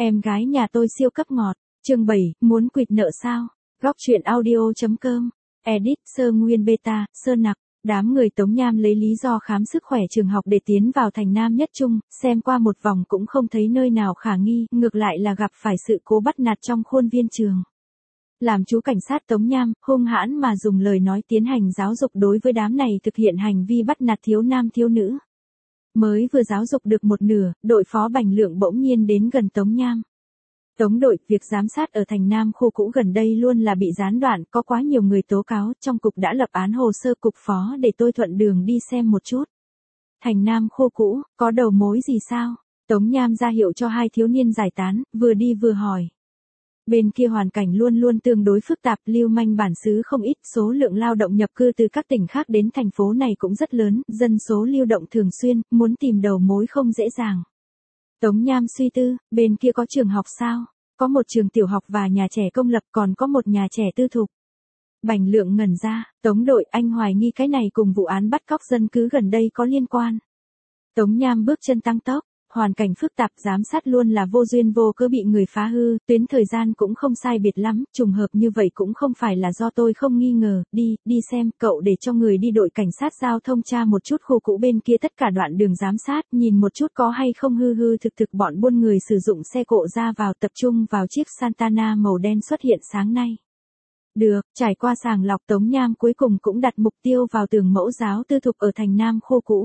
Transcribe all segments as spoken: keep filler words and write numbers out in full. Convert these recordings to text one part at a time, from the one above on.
Em gái nhà tôi siêu cấp ngọt. Chương bảy, muốn quỵt nợ sao? Góc truyện audio.com. Edit sơ nguyên beta, sơ nặc. Đám người Tống Nham lấy lý do khám sức khỏe trường học để tiến vào thành Nam Nhất Trung, xem qua một vòng cũng không thấy nơi nào khả nghi, ngược lại là gặp phải sự cố bắt nạt trong khuôn viên trường. Làm chú cảnh sát Tống Nham, hung hãn mà dùng lời nói tiến hành giáo dục đối với đám này thực hiện hành vi bắt nạt thiếu nam thiếu nữ. Mới vừa giáo dục được một nửa, đội phó Bành Lượng bỗng nhiên đến gần Tống Nham. Tống đội, việc giám sát ở thành Nam khu cũ gần đây luôn là bị gián đoạn, có quá nhiều người tố cáo, trong cục đã lập án hồ sơ cục phó để tôi thuận đường đi xem một chút. Thành Nam khu cũ, có đầu mối gì sao? Tống Nham ra hiệu cho hai thiếu niên giải tán, vừa đi vừa hỏi. Bên kia hoàn cảnh luôn luôn tương đối phức tạp, lưu manh bản xứ không ít, số lượng lao động nhập cư từ các tỉnh khác đến thành phố này cũng rất lớn, dân số lưu động thường xuyên, muốn tìm đầu mối không dễ dàng. Tống Nham suy tư, bên kia có trường học sao? Có một trường tiểu học và nhà trẻ công lập, còn có một nhà trẻ tư thục. Bành Lượng ngẩn ra, Tống đội, anh hoài nghi cái này cùng vụ án bắt cóc dân cứ gần đây có liên quan. Tống Nham bước chân tăng tốc, hoàn cảnh phức tạp, giám sát luôn là vô duyên vô cớ bị người phá hư, tuyến thời gian cũng không sai biệt lắm, trùng hợp như vậy cũng không phải là do tôi không nghi ngờ, đi, đi xem, cậu để cho người đi đội cảnh sát giao thông tra một chút khu cũ bên kia tất cả đoạn đường giám sát, nhìn một chút có hay không hư hư thực thực bọn buôn người sử dụng xe cộ ra vào, tập trung vào chiếc Santana màu đen xuất hiện sáng nay. Được, trải qua sàng lọc, Tống Nham cuối cùng cũng đặt mục tiêu vào trường mẫu giáo tư thục ở thành Nam khu cũ.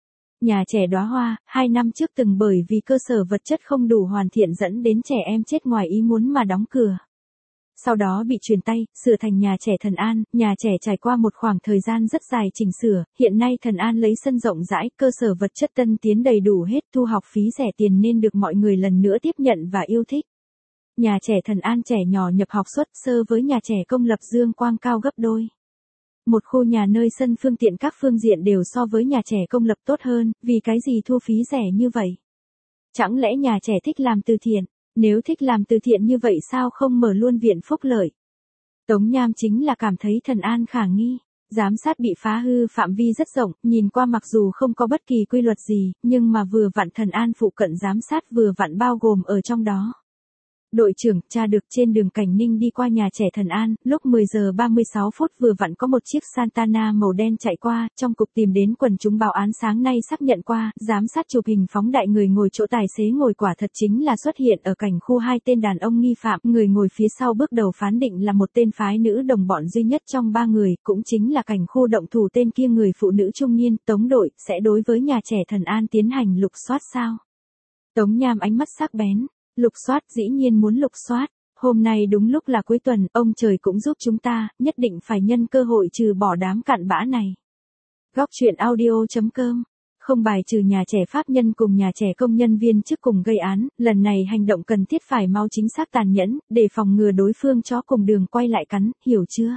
Nhà trẻ Đóa Hoa, hai năm trước từng bởi vì cơ sở vật chất không đủ hoàn thiện dẫn đến trẻ em chết ngoài ý muốn mà đóng cửa. Sau đó bị chuyển tay, sửa thành nhà trẻ Thần An, nhà trẻ trải qua một khoảng thời gian rất dài chỉnh sửa, hiện nay Thần An lấy sân rộng rãi, cơ sở vật chất tân tiến đầy đủ hết, thu học phí rẻ tiền nên được mọi người lần nữa tiếp nhận và yêu thích. Nhà trẻ Thần An trẻ nhỏ nhập học xuất sơ với nhà trẻ công lập Dương Quang cao gấp đôi. Một khu nhà nơi sân phương tiện các phương diện đều so với nhà trẻ công lập tốt hơn, vì cái gì thu phí rẻ như vậy? Chẳng lẽ nhà trẻ thích làm từ thiện? Nếu thích làm từ thiện như vậy sao không mở luôn viện phúc lợi? Tống Nham chính là cảm thấy Thần An khả nghi. Giám sát bị phá hư phạm vi rất rộng, nhìn qua mặc dù không có bất kỳ quy luật gì, nhưng mà vừa vặn Thần An phụ cận giám sát vừa vặn bao gồm ở trong đó. Đội trưởng, tra được trên đường Cảnh Ninh đi qua nhà trẻ Thần An, lúc mười giờ ba mươi sáu phút vừa vặn có một chiếc Santana màu đen chạy qua, trong cục tìm đến quần chúng báo án sáng nay xác nhận qua, giám sát chụp hình phóng đại người ngồi chỗ tài xế ngồi quả thật chính là xuất hiện ở cảnh khu hai tên đàn ông nghi phạm, người ngồi phía sau bước đầu phán định là một tên phái nữ đồng bọn duy nhất trong ba người, cũng chính là cảnh khu động thủ tên kia người phụ nữ trung niên. Tống đội, sẽ đối với nhà trẻ Thần An tiến hành lục soát sao? Tống Nham ánh mắt sắc bén. Lục soát, dĩ nhiên muốn lục soát, hôm nay đúng lúc là cuối tuần, ông trời cũng giúp chúng ta, nhất định phải nhân cơ hội trừ bỏ đám cặn bã này. Góc truyện audio.com. Không bài trừ nhà trẻ pháp nhân cùng nhà trẻ công nhân viên chức cùng gây án, lần này hành động cần thiết phải mau chính xác tàn nhẫn, để phòng ngừa đối phương chó cùng đường quay lại cắn, hiểu chưa?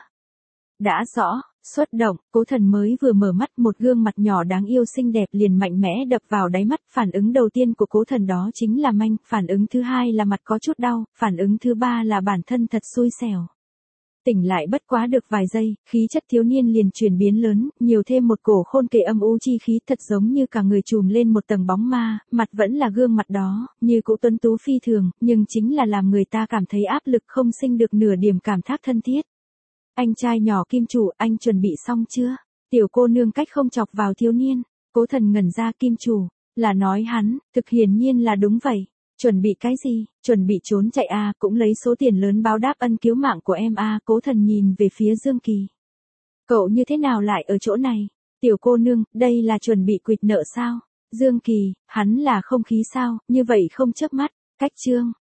Đã rõ. Xuất động, Cố Thần mới vừa mở mắt, một gương mặt nhỏ đáng yêu xinh đẹp liền mạnh mẽ đập vào đáy mắt, phản ứng đầu tiên của Cố Thần đó chính là manh, phản ứng thứ hai là mặt có chút đau, phản ứng thứ ba là bản thân thật xui xẻo. Tỉnh lại bất quá được vài giây, khí chất thiếu niên liền chuyển biến lớn, nhiều thêm một cổ khôn kể âm u chi khí, thật giống như cả người trùm lên một tầng bóng ma, mặt vẫn là gương mặt đó, như cũ tuấn tú phi thường, nhưng chính là làm người ta cảm thấy áp lực không sinh được nửa điểm cảm thác thân thiết. Anh trai nhỏ Kim chủ, anh chuẩn bị xong chưa? Tiểu cô nương cách không chọc vào thiếu niên. Cố Thần ngẩn ra, Kim chủ, là nói hắn, thực hiển nhiên là đúng vậy. Chuẩn bị cái gì? Chuẩn bị trốn chạy à, cũng lấy số tiền lớn báo đáp ân cứu mạng của em à. Cố Thần nhìn về phía Dương Kỳ. Cậu như thế nào lại ở chỗ này? Tiểu cô nương, đây là chuẩn bị quỵt nợ sao? Dương Kỳ, hắn là không khí sao, như vậy không chớp mắt. Cách chương.